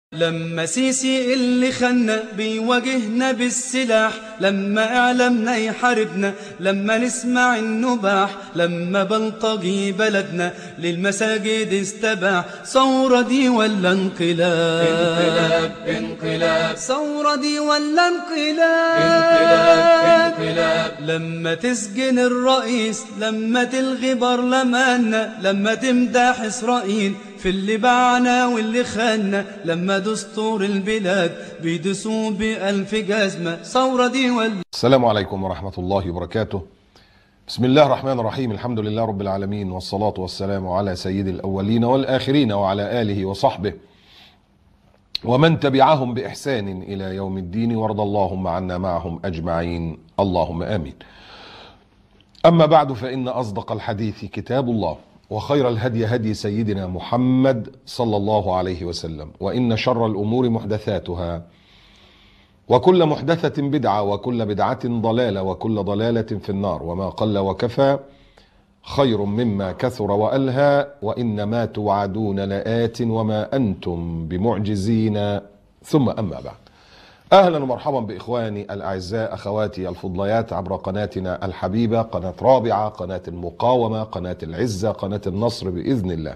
لما سيسي اللي خلنا بيواجهنا بالسلاح، لما اعلامنا يحاربنا، لما نسمع النباح، لما بلطجي بلدنا للمساجد استباح. ثورة دي ولا انقلاب؟ انقلاب انقلاب. ثورة دي ولا انقلاب؟ انقلاب انقلاب. لما تسجن الرئيس، لما تلغي برلماننا، لما تمدح اسرائيل في اللي باعنا واللي خاننا، لما دستور البلاد بيدسوا بألف جزمة. ثورة دي ولا؟ السلام عليكم ورحمة الله وبركاته. بسم الله الرحمن الرحيم. الحمد لله رب العالمين، والصلاة والسلام على سيد الأولين والآخرين وعلى آله وصحبه ومن تبعهم بإحسان إلى يوم الدين، وارض اللهم عنا معهم أجمعين، اللهم آمين. أما بعد، فإن أصدق الحديث كتاب الله، وخير الهدي هدي سيدنا محمد صلى الله عليه وسلم، وإن شر الأمور محدثاتها، وكل محدثة بدعة، وكل بدعة ضلالة، وكل ضلالة في النار. وما قل وكفى خير مما كثر وألهى، وإنما توعدون لآت وما أنتم بمعجزين. ثم أما بعد، أهلا ومرحبا بإخواني الأعزاء، أخواتي الفضليات، عبر قناتنا الحبيبة، قناة رابعة، قناة المقاومة، قناة العزة، قناة النصر بإذن الله.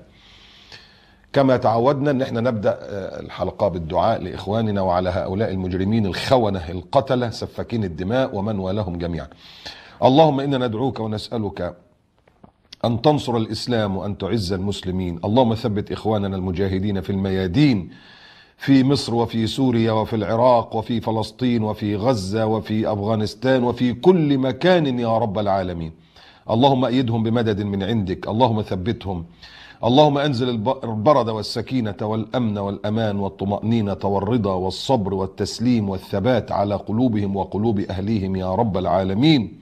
كما تعودنا أن احنا نبدأ الحلقة بالدعاء لإخواننا وعلى هؤلاء المجرمين الخونة القتلة سفاكين الدماء ومن والهم جميعا. اللهم إنا ندعوك ونسألك أن تنصر الإسلام وأن تعز المسلمين. اللهم ثبت إخواننا المجاهدين في الميادين، في مصر وفي سوريا وفي العراق وفي فلسطين وفي غزة وفي أفغانستان وفي كل مكان يا رب العالمين. اللهم أيدهم بمدد من عندك، اللهم ثبتهم. اللهم أنزل البرد والسكينة والأمن والأمان والطمأنينة والرضا والصبر والتسليم والثبات على قلوبهم وقلوب أهليهم يا رب العالمين.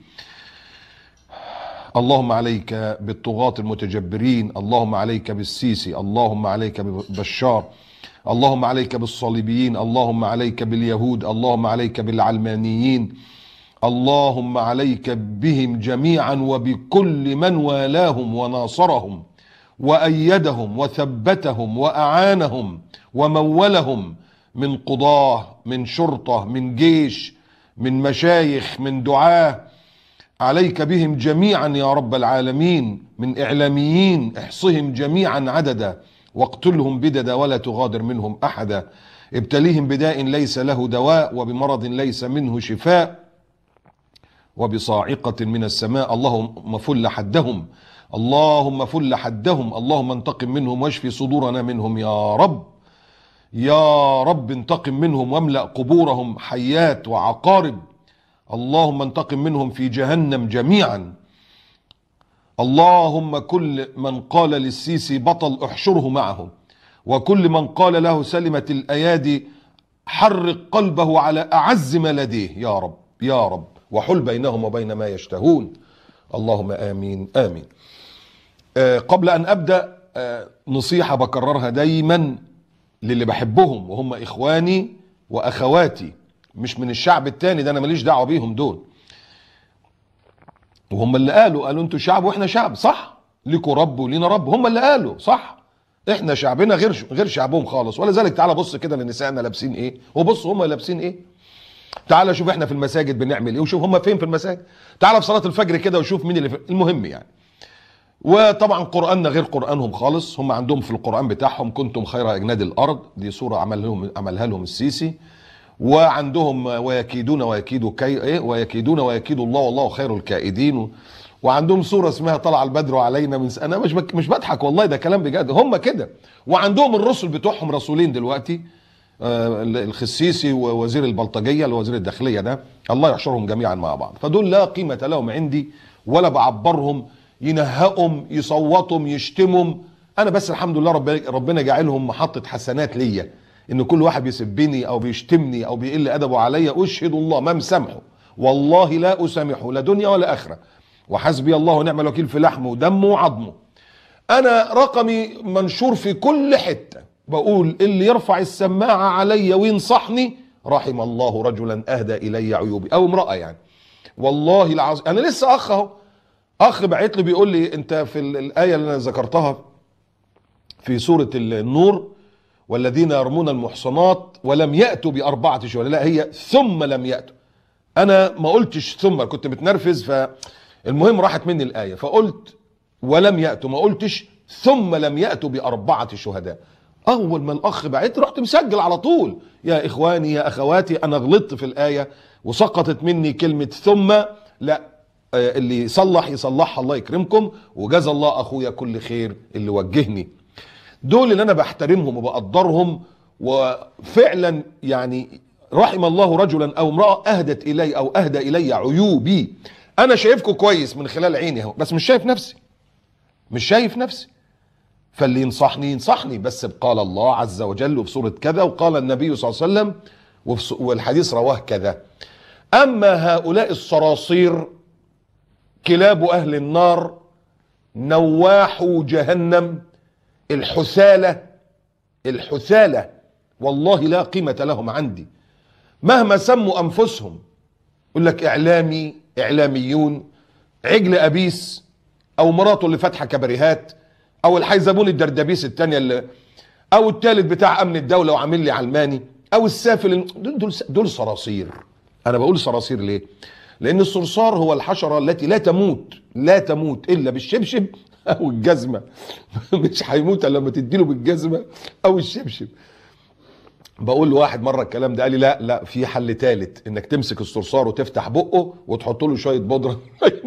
اللهم عليك بالطغاة المتجبرين، اللهم عليك بالسيسي، اللهم عليك ببشار، اللهم عليك بالصليبيين، اللهم عليك باليهود، اللهم عليك بالعلمانيين، اللهم عليك بهم جميعا وبكل من والاهم وناصرهم وأيدهم وثبتهم وأعانهم ومولهم، من قضاة، من شرطة، من جيش، من مشايخ، من دعاة. عليك بهم جميعا يا رب العالمين، من إعلاميين، احصهم جميعا عددا واقتلهم بددا ولا تغادر منهم أحدا. ابتليهم بداء ليس له دواء، وبمرض ليس منه شفاء، وبصاعقة من السماء. اللهم فل حدهم، اللهم فل حدهم، اللهم انتقم منهم واشفي صدورنا منهم يا رب. يا رب انتقم منهم واملأ قبورهم حيات وعقارب. اللهم انتقم منهم في جهنم جميعا. اللهم كل من قال للسيسي بطل احشره معهم، وكل من قال له سلمت الأيادي حرق قلبه على أعز ما لديه يا رب يا رب، وحل بينهم وبين ما يشتهون. اللهم آمين آمين. قبل أن أبدأ، نصيحة بكررها دايما للي بحبهم وهم إخواني وأخواتي، مش من الشعب التاني ده، أنا ماليش دعوة بيهم دول، وهم اللي قالوا انتوا شعب واحنا شعب، صح؟ ليكوا رب ولينا رب، هم اللي قالوا صح. احنا شعبنا غير شعبهم خالص. ولذلك تعالى بص كده لنسائنا لابسين ايه، وبص هم لابسين ايه. تعالى شوف احنا في المساجد بنعمل ايه، وشوف هم فين في المساجد. تعالى في صلاة الفجر كده وشوف مين اللي في المهم يعني. وطبعا قرآننا غير قرآنهم خالص. هم عندهم في القرآن بتاعهم كنتم خير أجناد الأرض، دي سورة عملها لهم السيسي. وعندهم ويكيدون ويكيدون ويكيد الله والله خير الكائدين. وعندهم سورة اسمها طلع البدر علينا من انا مش بضحك والله، ده كلام بجد، هم كده. وعندهم الرسل بتوعهم رسولين دلوقتي، الخسيسي ووزير البلطجية اللي وزير الداخلية ده، الله يحشرهم جميعا مع بعض. فدول لا قيمة لهم عندي، ولا بعبرهم، ينهقهم، يصوتهم، يشتمهم. انا بس الحمد لله ربنا جعلهم محطة حسنات ليا، ان كل واحد بيسبني او بيشتمني او بيقل ادبه عليا اشهد الله ما مسامحه، والله لا اسامحه لا دنيا ولا اخره، وحسبي الله ونعم الوكيل في لحمه ودمه وعظمه. انا رقمي منشور في كل حته، بقول اللي يرفع السماعه عليا وينصحني رحم الله رجلا اهدى الي عيوبي، او امراه يعني. والله العظيم انا لسه اخ بعت لي بيقول لي انت في الايه اللي انا ذكرتها في سوره النور، والذين يرمون المحصنات ولم يأتوا بأربعة شهداء، لا هي ثم لم يأتوا. أنا ما قلتش ثم، كنت متنرفز فالمهم راحت مني الآية فقلت ولم يأتوا، ما قلتش ثم لم يأتوا بأربعة شهداء. أول ما الأخ بعت رحت مسجل على طول، يا إخواني يا أخواتي أنا غلطت في الآية وسقطت مني كلمة ثم، لا اللي يصلح يصلحها الله يكرمكم، وجزا الله أخويا كل خير اللي وجهني. دول اللي أنا بحترمهم وبقدرهم، وفعلا يعني رحم الله رجلا أو امرأة أهدت إلي أو أهدى إلي عيوبي. أنا شايفكم كويس من خلال عيني اهو، بس مش شايف نفسي، مش شايف نفسي. فاللي ينصحني ينصحني، بس قال الله عز وجل وفي سورة كذا، وقال النبي صلى الله عليه وسلم والحديث رواه كذا. أما هؤلاء الصراصير كلاب أهل النار نواح جهنم الحثالة والله لا قيمة لهم عندي مهما سموا أنفسهم. يقول لك إعلاميون، عجل أبيس، أو مراته اللي فاتحة كباريهات، أو الحيزبون الدردبيس التانية أو التالت بتاع أمن الدولة وعامل لي علماني، أو السافل. دول صراصير. أنا بقول صراصير ليه؟ لأن الصرصار هو الحشرة التي لا تموت إلا بالشبشب أو الجزمة. مش هيموت إلا لما تديله بالجزمة أو الشبشب. بقول لواحد مرة الكلام ده قال لي لا في حل تالت، إنك تمسك الصرصار وتفتح بقه وتحط له شوية بودرة.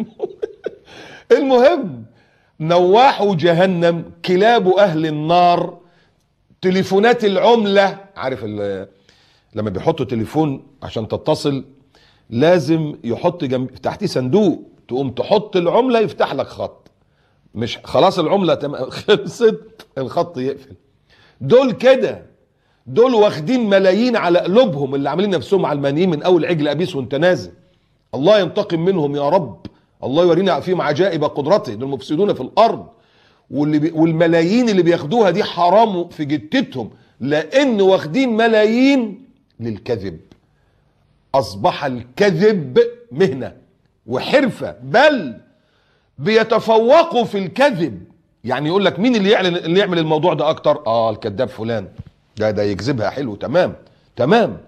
المهم نواح جهنم كلاب أهل النار. تليفونات العملة، عارف لما بيحطوا تليفون عشان تتصل لازم يحط جنب تحتيه صندوق، تقوم تحط العملة يفتح لك خط، مش خلاص العملة خلصت الخط يقفل. دول كده، دول واخدين ملايين على قلوبهم، اللي عاملين نفسهم علمانيين من اول عجل ابيس وانت نازل. الله ينتقم منهم يا رب، الله يورينا فيهم عجائب قدرته. دول مفسدون في الارض، والملايين اللي بياخدوها دي حرام في جتتهم، لان واخدين ملايين للكذب. اصبح الكذب مهنة وحرفة، بل بيتفوقوا في الكذب. يعني يقول لك مين اللي يعمل الموضوع ده اكتر؟ الكذاب فلان، ده يكذبها حلو. تمام.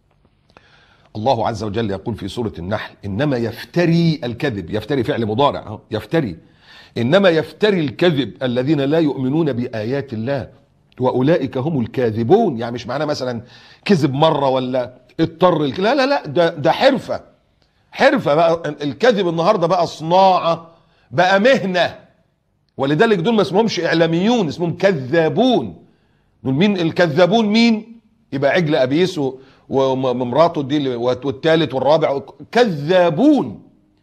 الله عز وجل يقول في سورة النحل انما يفتري الكذب، يفتري فعل مضارع يفتري، انما يفتري الكذب الذين لا يؤمنون بآيات الله واولئك هم الكاذبون. يعني مش معناه مثلا كذب مرة ولا اضطر لا ده حرفة بقى. الكذب النهاردة بقى صناعة، بقى مهنة. ولذلك دول ما اسمهمش اعلاميون، اسمهم كذابون. دول مين الكذابون؟ مين؟ يبقى عجل ابيس ومراته دي والثالث والرابع كذابون.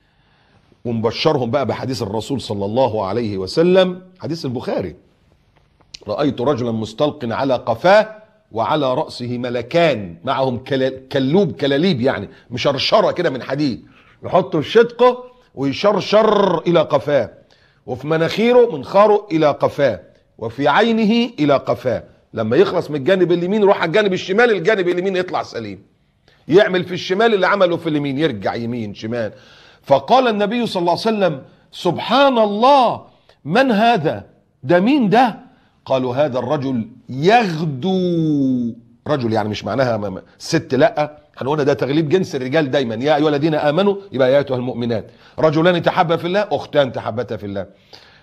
ومبشرهم بقى بحديث الرسول صلى الله عليه وسلم، حديث البخاري: رأيت رجلا مستلق على قفاه وعلى رأسه ملكان معهم كلاليب، يعني مشرشرة كده من حديد، يحطوا الشدقة ويشرشر إلى قفاه، وفي مناخيره منخاره إلى قفاه، وفي عينه إلى قفاه. لما يخلص من الجانب اليمين يروح على الجانب الشمال، الجانب اليمين يطلع سليم. يعمل في الشمال اللي عمله في اليمين، يرجع يمين شمال. فقال النبي صلى الله عليه وسلم: سبحان الله، من هذا؟ ده مين ده؟ قالوا: هذا الرجل يغدو. رجل يعني مش معناها ست، لا، هنقولنا ده تغليب جنس الرجال دايما. يا ايها الذين امنوا، يبقى يا ايها المؤمنات. رجلان تحابا في الله، اختان تحابتا في الله.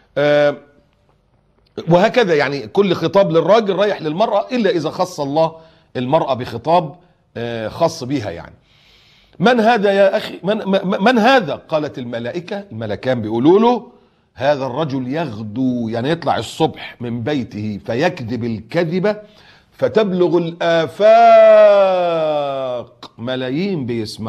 وهكذا، يعني كل خطاب للراجل رايح للمرأة، الا اذا خص الله المرأة بخطاب خاص بيها. يعني من هذا يا اخي؟ من هذا؟ قالت الملائكة، الملكان بيقولوا له: هذا الرجل يغدو، يعني يطلع الصبح من بيته فيكذب الكذبة فتبلغ الآفاق. ملايين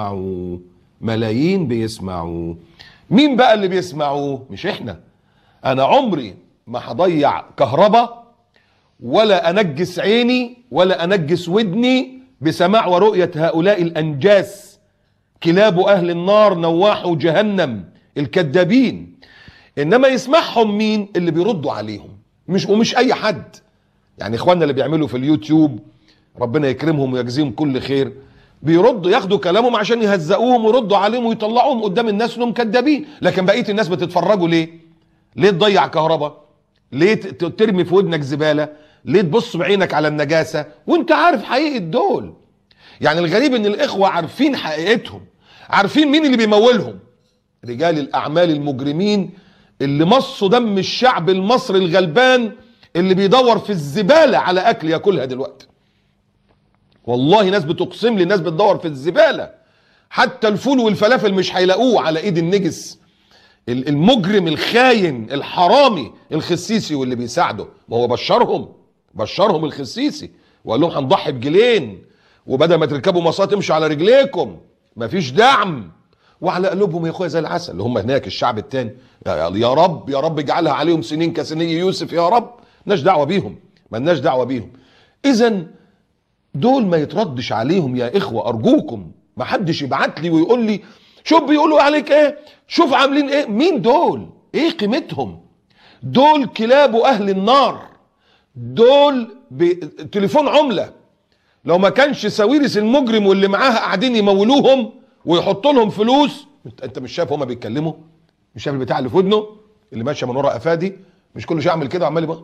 بيسمعوا. مين بقى اللي بيسمعوه؟ مش احنا. انا عمري ما هضيع كهرباء ولا انجس عيني ولا انجس ودني بسماع ورؤية هؤلاء الانجاس، كلاب اهل النار نواح جهنم الكذابين. انما يسمعهم مين؟ اللي بيردوا عليهم، ومش اي حد. يعني اخواننا اللي بيعملوا في اليوتيوب ربنا يكرمهم ويجزيهم كل خير، بيردوا ياخدوا كلامهم عشان يهزقوهم ويردوا عليهم ويطلعوهم قدام الناس انهم كذابين. لكن بقيه الناس بتتفرجوا ليه؟ ليه تضيع كهرباء؟ ليه ترمي في ودنك زباله؟ ليه تبص بعينك على النجاسة وانت عارف حقيقة دول؟ يعني الغريب ان الاخوة عارفين حقيقتهم، عارفين مين اللي بيمولهم، رجال الاعمال المجرمين اللي مصوا دم الشعب المصري الغلبان اللي بيدور في الزبالة على اكل ياكلها دلوقتي. والله ناس بتقسم لي، ناس بتدور في الزبالة، حتى الفول والفلافل مش هيلاقوه على ايد النجس المجرم الخاين الحرامي الخسيسي واللي بيساعده. ما هو بشرهم الخسيسي وقال لهم هنضحي بجيلين، وبدل ما تركبوا مواصلات امشوا على رجليكم، مفيش دعم، وعلى قلوبهم يا اخويا زي العسل اللي هم هناك الشعب التاني. يا رب يا رب اجعلها عليهم سنين كسني يوسف يا رب، مالناش دعوه بيهم، مالناش دعوه بيهم. اذا دول ما يتردش عليهم يا اخوه ارجوكم. ما حدش يبعت لي ويقول لي شوف بيقولوا عليك ايه، شوف عاملين ايه. مين دول؟ ايه قيمتهم؟ دول كلاب اهل النار، دول تليفون عمله. لو ما كانش ساويرس المجرم واللي معاه قاعدين يمولوهم ويحطوا لهم فلوس. انت مش شايف هما بيتكلموا؟ مش شايف البتاع اللي في ودنه اللي ماشيه من ورا قفادي؟ مش كل شيء يعمل كده وعمال يبقى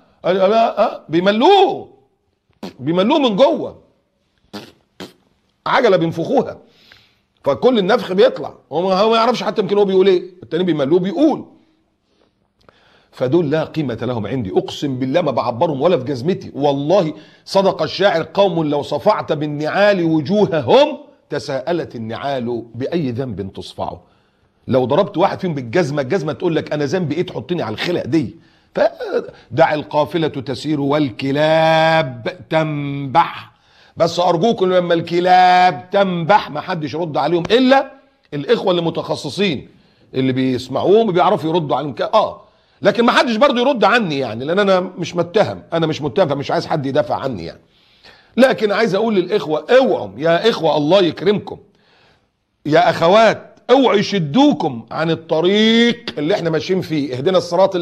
بيملوه من جوه، عجله بينفخوها فكل النفخ بيطلع، هو ما يعرفش حتى يمكن هو بيقول ايه، التاني بيملوه بيقول. فدول لا قيمة لهم عندي، اقسم بالله ما بعبرهم ولا في جزمتي. والله صدق الشاعر قوم لو صفعت بالنعال وجوههم تساءلت النعال بأي ذنب تصفعه. لو ضربت واحد فيهم بالجزمة، الجزمة تقول لك انا ذنبي ايه تحطني على الخلق دي. فدع القافلة تسير والكلاب تنبح. بس ارجوكم لما الكلاب تنبح ما حدش يرد عليهم الا الاخوة اللي متخصصين اللي بيسمعوهم وبيعرفوا يردوا عليهم لكن ما حدش برضه يرد عني، يعني لان انا مش متهم، فمش عايز حد يدافع عني يعني. لكن عايز اقول للاخوه اوعوا يا اخوه، الله يكرمكم يا اخوات، اوعوا يشدوكم عن الطريق اللي احنا ماشيين فيه. اهدنا الصراط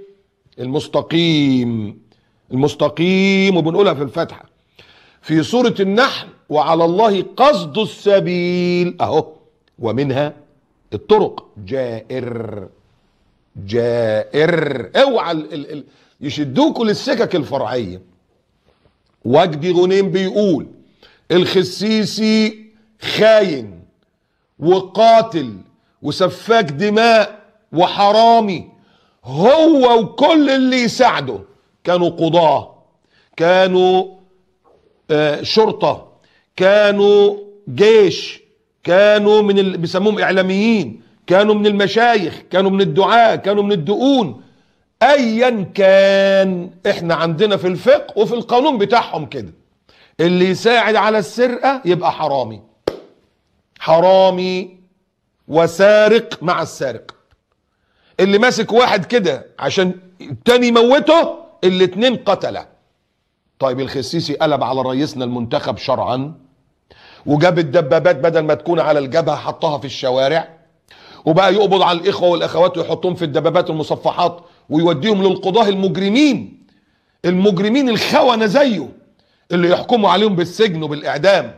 المستقيم، وبنقولها في الفاتحه في سوره النحل، وعلى الله قصد السبيل اهو، ومنها الطرق جائر. اوعى يشدوكوا للسكك الفرعيه. وجدي غنيم بيقول الخسيسي خاين وقاتل وسفاك دماء وحرامي، هو وكل اللي يساعده. كانوا قضاة، كانوا شرطة، كانوا جيش، كانوا من اللي بيسموهم اعلاميين، كانوا من المشايخ، كانوا من الدعاة، كانوا من الدقون. ايا كان احنا عندنا في الفقه وفي القانون بتاعهم كده، اللي يساعد على السرقة يبقى حرامي وسارق مع السارق. اللي ماسك واحد كده عشان التاني يموته، الاتنين قتله. طيب الخسيسي قلب على رئيسنا المنتخب شرعا وجاب الدبابات بدل ما تكون على الجبهة حطها في الشوارع، وبقى يقبض على الاخوه والاخوات ويحطهم في الدبابات المصفحات ويوديهم للقضاه المجرمين الخونه زيه اللي يحكموا عليهم بالسجن وبالاعدام.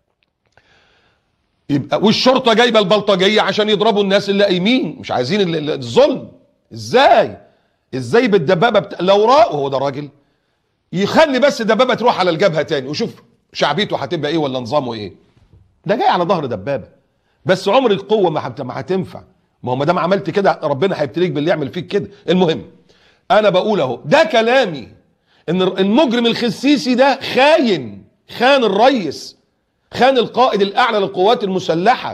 يبقى والشرطه جايبه البلطجيه عشان يضربوا الناس اللي قايمين مش عايزين الظلم. ازاي بالدبابه لو هو ده راجل يخلي بس الدبابه تروح على الجبهه تاني وشوف شعبيته هتبقى ايه ولا نظامه ايه. ده جاي على ظهر دبابه، بس عمر القوه ما هتنفع. ما هو ما دام عملت كده ربنا هيبتليك باللي يعمل فيك كده. المهم انا بقول اهو، ده كلامي ان المجرم الخسيسي ده خان الريس، خان القائد الاعلى للقوات المسلحه،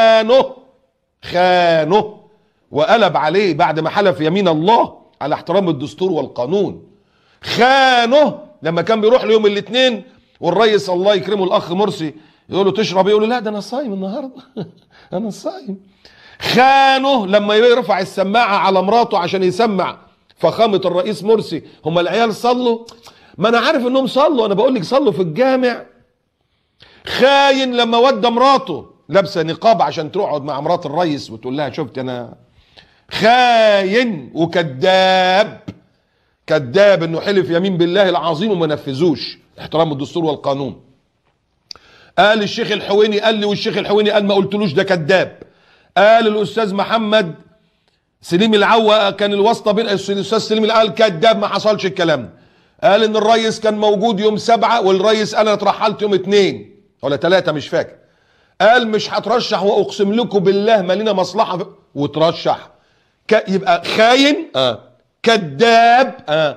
خانه وقلب عليه بعد ما حلف يمين الله على احترام الدستور والقانون. خانه لما كان بيروح له يوم الاثنين والريس الله يكرمه الاخ مرسي يقول له تشرب، يقول له لا ده انا صايم النهارده انا صايم. خانه لما يرفع السماعه على مراته عشان يسمع فخامه الرئيس مرسي، هم العيال صلوا، ما انا عارف انهم صلوا، انا بقول لك صلوا في الجامع. خاين لما ودى مراته لابسه نقاب عشان تقعد مع مرات الرئيس وتقول لها شفت انا. خاين كذاب انه حلف يمين بالله العظيم وما نفذوش احترام الدستور والقانون. قال الشيخ الحويني قال لي، والشيخ الحويني قال ما قلتلوش ده كذاب. قال الاستاذ محمد سليم العوا كان الواسطه بين الاستاذ سليم قال كذاب ما حصلش الكلام. قال ان الريس كان موجود يوم 7 والريس انا اترحلت يوم 2 ولا 3 مش فاكر. قال مش هترشح واقسم لكم بالله ما لنا مصلحه وترشح. يبقى خاين، كذاب،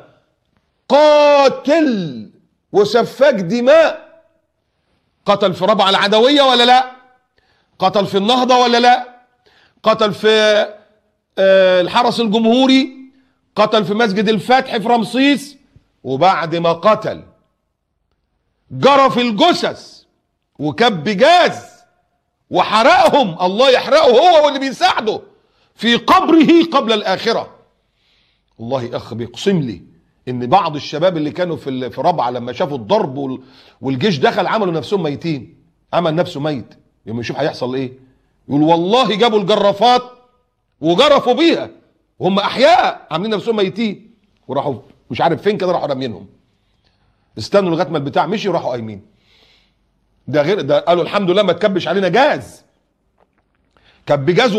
قاتل وسفاك دماء. قتل في ربع العدويه ولا لا؟ قتل في النهضه ولا لا؟ قتل في الحرس الجمهوري، قتل في مسجد الفتح في رمسيس، وبعد ما قتل جرى في الجثث وكب جاز وحرقهم، الله يحرقه هو واللي بيساعده في قبره قبل الآخرة. والله أخ بيقسم لي إن بعض الشباب اللي كانوا في ربعة لما شافوا الضرب والجيش دخل عملوا نفسهم ميتين، عمل نفسه ميت. يوم يشوف هيحصل إيه يقول والله جابوا الجرافات وجرفوا بيها وهم أحياء عاملين نفسهم ميتين، وراحوا مش عارف فين كده راحوا رامينهم. استنوا لغايه ما البتاع مشي وراحوا قايمين. ده غير ده قالوا الحمد لله ما تكبش علينا جاز. كب جاز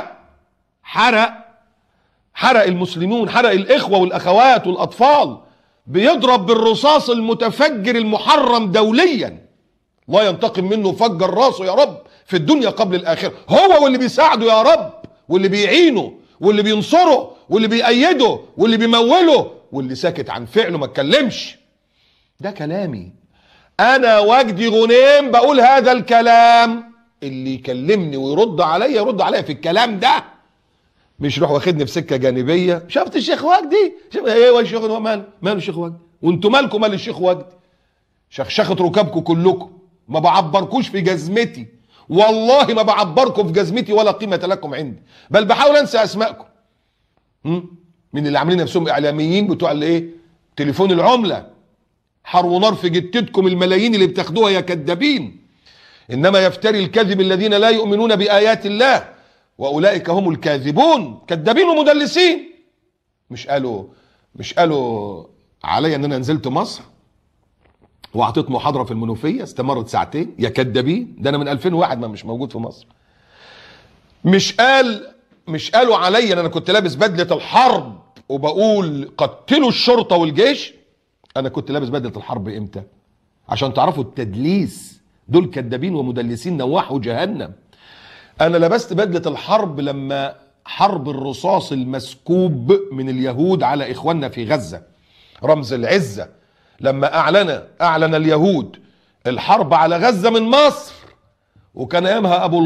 حرق المسلمون، حرق الاخوه والاخوات والاطفال، بيضرب بالرصاص المتفجر المحرم دوليا، الله ينتقم منه فجر راسه يا رب في الدنيا قبل الاخره، هو واللي بيساعده يا رب واللي بيعينه واللي بينصره واللي بيأيده واللي بيموله واللي ساكت عن فعله ما اتكلمش. ده كلامي انا وجدي غنيم بقول هذا الكلام، اللي يكلمني ويرد عليا يرد عليا في الكلام ده، مش يروح واخدني في سكه جانبيه. شفت الشيخ وجدي؟ ايه الشيخ ماله الشيخ وجدي؟ وانتوا مالكم مال الشيخ وجدي؟ شخشخه ركابكم كلكم، ما بعبركوش في جزمتي، والله ما بعبركم في جزمتي ولا قيمه لكم عندي، بل بحاول انسى اسمائكم. من اللي عاملين نفسهم اعلاميين بتوع الايه؟ تليفون العمله، حر ونار في جتتكم الملايين اللي بتاخدوها يا كذابين. انما يفتري الكذب الذين لا يؤمنون بايات الله واولئك هم الكاذبون، كذابين ومدلسين. مش قالوا عليا ان انا نزلت مصر واعطيت محاضره في المنوفيه استمرت 2 ساعتين؟ يا كذابين، ده انا من 2001 ما مش موجود في مصر. مش قالوا عليا ان انا كنت لابس بدله الحرب وبقول قتلوا الشرطه والجيش؟ انا كنت لابس بدله الحرب امتى؟ عشان تعرفوا التدليس، دول كذابين ومدلسين نواحوا جهنم. انا لبست بدله الحرب لما حرب الرصاص المسكوب من اليهود على اخواننا في غزه، رمز العزه، لما اعلن اليهود الحرب على غزه من مصر، وكان ايامها ابو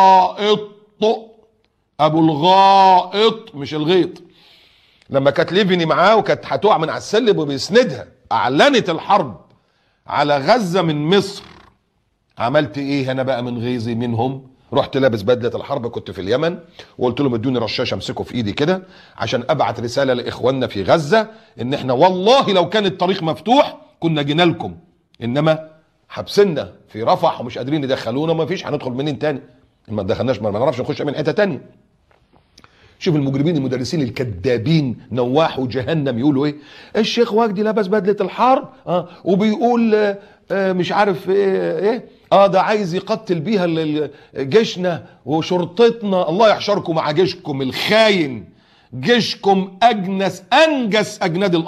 الغائط مش الغيط، لما كانت ليفني معاه وكانت هتقع من على السلم وبيسندها، اعلنت الحرب على غزه من مصر. عملت ايه انا بقى من غيظي منهم؟ رحت لابس بدله الحرب، كنت في اليمن، وقلت لهم ادوني رشاش امسكه في ايدي كده عشان ابعت رساله لاخواننا في غزه ان احنا والله لو كان الطريق مفتوح كنا جينا لكم، انما حبسنا في رفح ومش قادرين يدخلونا وما فيش، هندخل منين تاني؟ ما دخلناش، ما نعرفش نخش من حته تانيه. شوف المجرمين المدرسين الكذابين نواحوا جهنم يقولوا ايه؟ الشيخ وجدي لبس بدله الحرب وبيقول مش عارف ايه ده عايز يقتل بيها جيشنا وشرطتنا. الله يحشركم مع جيشكم الخاين، جيشكم انجس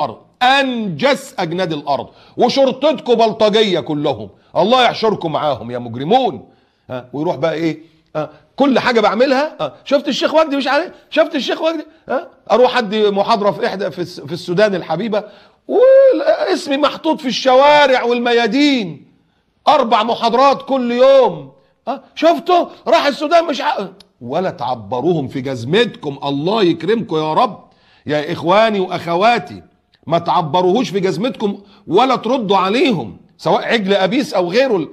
اجناد الارض، وشرطتكم بلطجيه كلهم، الله يحشركم معاهم يا مجرمون. ويروح بقى ايه؟ كل حاجه بعملها شفت الشيخ وجدي مش عارف، شفت الشيخ وجدي اروح ادي محاضره في السودان الحبيبه واسمي محطوط في الشوارع والميادين، 4 محاضرات كل يوم. شفتوا راح السودان مش ولا تعبروهم في جزمتكم، الله يكرمكم يا رب يا اخواني واخواتي، ما تعبروهوش في جزمتكم ولا تردوا عليهم، سواء عجل ابيس او غيره.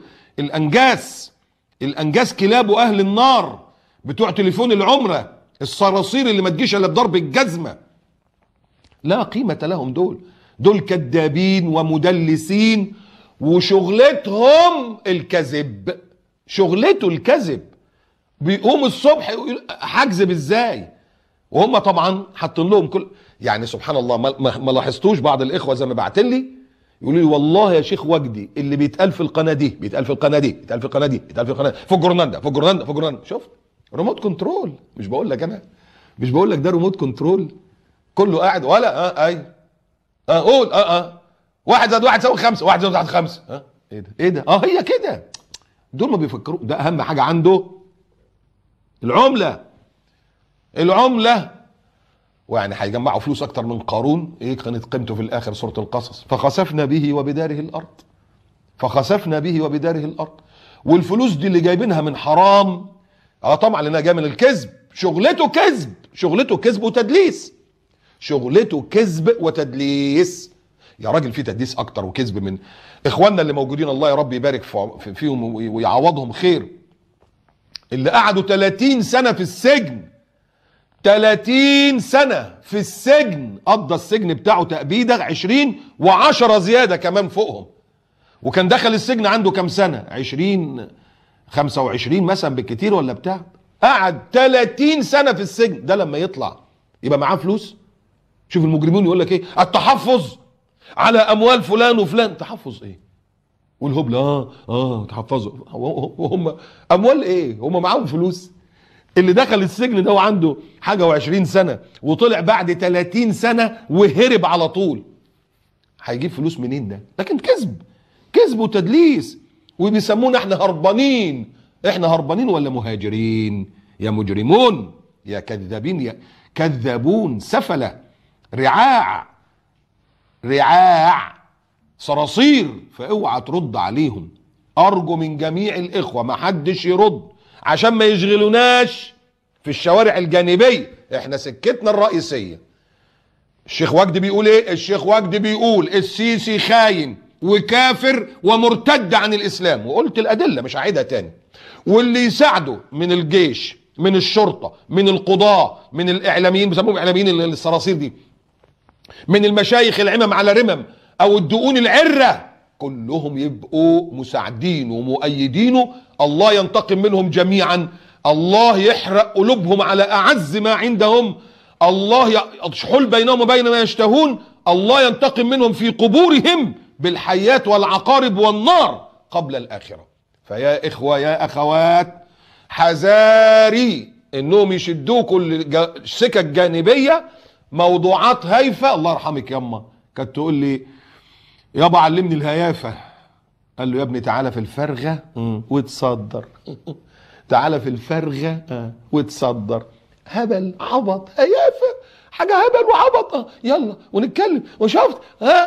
الانجاس كلاب اهل النار بتوع تليفون العمره، الصراصير اللي ما تجيش الا بضرب الجزمه، لا قيمه لهم. دول كذابين ومدلسين، وشغلتهم الكذب، شغلته الكذب. بيقوم الصبح يقول هكذب ازاي؟ وهم طبعا حاطين لهم كل، يعني سبحان الله، ما لاحظتوش بعض الاخوه زي ما بعت لي يقولوا لي والله يا شيخ وجدي اللي بيتقال في القناه دي بيتقال في القناه دي بيتقال في القناه دي بيتقال في القناه في الجورنال ده في الجورنال. شفت ريموت كنترول؟ مش بقول لك ده ريموت كنترول، كله قاعد ولا اي قول 1 زائد 1 يساوي 5، 1 زائد 1 5. ها ايه ده؟ ايه ده؟ هي كده. دول ما بيفكروا، ده اهم حاجه عنده العمله. ويعني هيجمعوا فلوس اكتر من قارون. ايه كانت قيمته في الاخر؟ سوره القصص. فخسفنا به وبداره الارض. والفلوس دي اللي جايبينها من حرام، طبعا لانها جايه من الكذب. شغلته كذب وتدليس. يا راجل في تدليس اكتر وكذب من اخواننا اللي موجودين، الله يا رب يبارك فيهم ويعوضهم خير، اللي قعدوا 30 سنه في السجن. 30 سنه في السجن، قضى السجن بتاعه تأبيده 20 و10 زياده كمان فوقهم. وكان دخل السجن عنده كام سنه؟ 20 25 مثلا بالكتير ولا بتاع. قعد 30 سنه في السجن. ده لما يطلع يبقى معاه فلوس. شوف المجرمين يقول لك ايه؟ التحفظ على اموال فلان وفلان. تحفظ ايه؟ والهبل تحفظوا. وهم اموال ايه؟ هم معاهم فلوس. اللي دخل السجن ده وعنده حاجه و20 سنه وطلع بعد 30 سنه وهرب على طول، هيجيب فلوس منين ده؟ لكن كذب وتدليس. وبيسمونا احنا هربانين ولا مهاجرين؟ يا مجرمون، يا كذابين، يا كذابون، سفله، رعاع صراصير. فاوعى ترد عليهم. ارجو من جميع الاخوه ما حدش يرد عشان ما يشغلوناش في الشوارع الجانبيه. احنا سكتنا الرئيسيه. الشيخ وجدي بيقول ايه؟ الشيخ وجدي بيقول السيسي خاين وكافر ومرتد عن الاسلام، وقلت الادله مش هعيدها تاني. واللي يساعده من الجيش، من الشرطه، من القضاه، من الاعلاميين، بيسموهم اعلاميين الصراصير دي، من المشايخ العمم على رمم او الدقون العره، كلهم يبقوا مساعدين ومؤيدينه. الله ينتقم منهم جميعا. الله يحرق قلوبهم على اعز ما عندهم. الله يحول بينهم وبين ما يشتهون. الله ينتقم منهم في قبورهم بالحيات والعقارب والنار قبل الآخرة. فيا إخوة يا أخوات، حذاري إنهم يشدوكوا السكك جانبية، موضوعات هايفة. الله يرحمك يما كانت تقول لي يابا علمني الهيافة. قال له يا ابني تعالى في الفرغة وتصدر. تعالى في الفرغة وتصدر. هبل عبط هيافة، حاجة هبل وعبط. يلا ونتكلم وشفت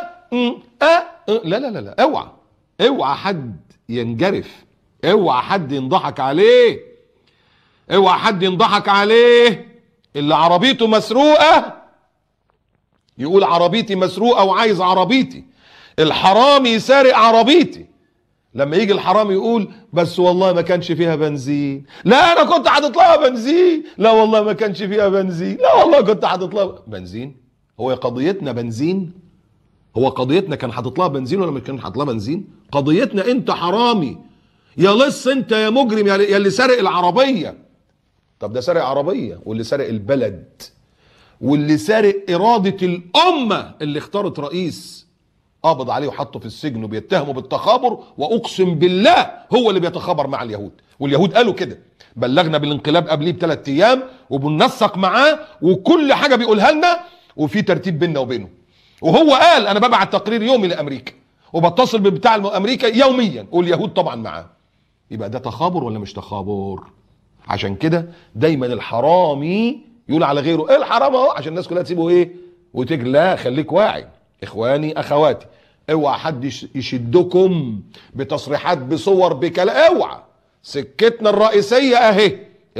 لا لا لا لا. اوعى حد ينجرف. اوعى حد ينضحك عليه. اللي عربيته مسروقة يقول عربيتي مسروقة وعايز عربيتي. الحرامي سارق عربيتي. لما يجي الحرامي يقول بس والله ما كانش فيها بنزين. لا انا كنت حاطط لها بنزين. لا والله ما كانش فيها بنزين. لا والله كنت حاطط لها بنزين. هو قضيتنا بنزين؟ هو قضيتنا كان حاطط لها بنزين ولا ما كان حاطط لها بنزين؟ قضيتنا انت حرامي يا لص، انت يا مجرم، يا اللي سارق العربيه. طب ده سارق عربيه، واللي سارق البلد، واللي سارق اراده الامه اللي اختارت رئيس قبض عليه وحطه في السجن وبيتهمه بالتخابر. واقسم بالله هو اللي بيتخابر مع اليهود، واليهود قالوا كده. بلغنا بالانقلاب قبليه ب3 ايام وبننسق معاه وكل حاجه بيقولها لنا وفي ترتيب بيننا وبينه. وهو قال انا ببعت تقرير يومي لامريكا وبتصل ببتاع امريكا يوميا، واليهود طبعا معاه. يبقى ده تخابر ولا مش تخابر؟ عشان كده دايما الحرامي يقول على غيره ايه الحرام اهو، عشان الناس كلها تسيبه ايه وتجري. لا، خليك واعي. اخواني اخواتي، اوعى حد يشدكم بتصريحات بصور بكلام. اوعى. سكتنا الرئيسيه اهي.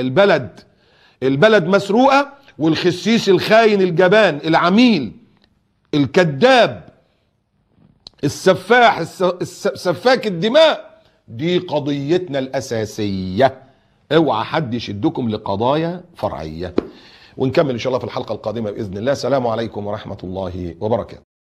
البلد مسروقه، والخسيس الخاين الجبان العميل الكذاب السفاح سفاك الدماء، دي قضيتنا الاساسيه. اوعى حد يشدكم لقضايا فرعيه. ونكمل ان شاء الله في الحلقه القادمه باذن الله. السلام عليكم ورحمه الله وبركاته.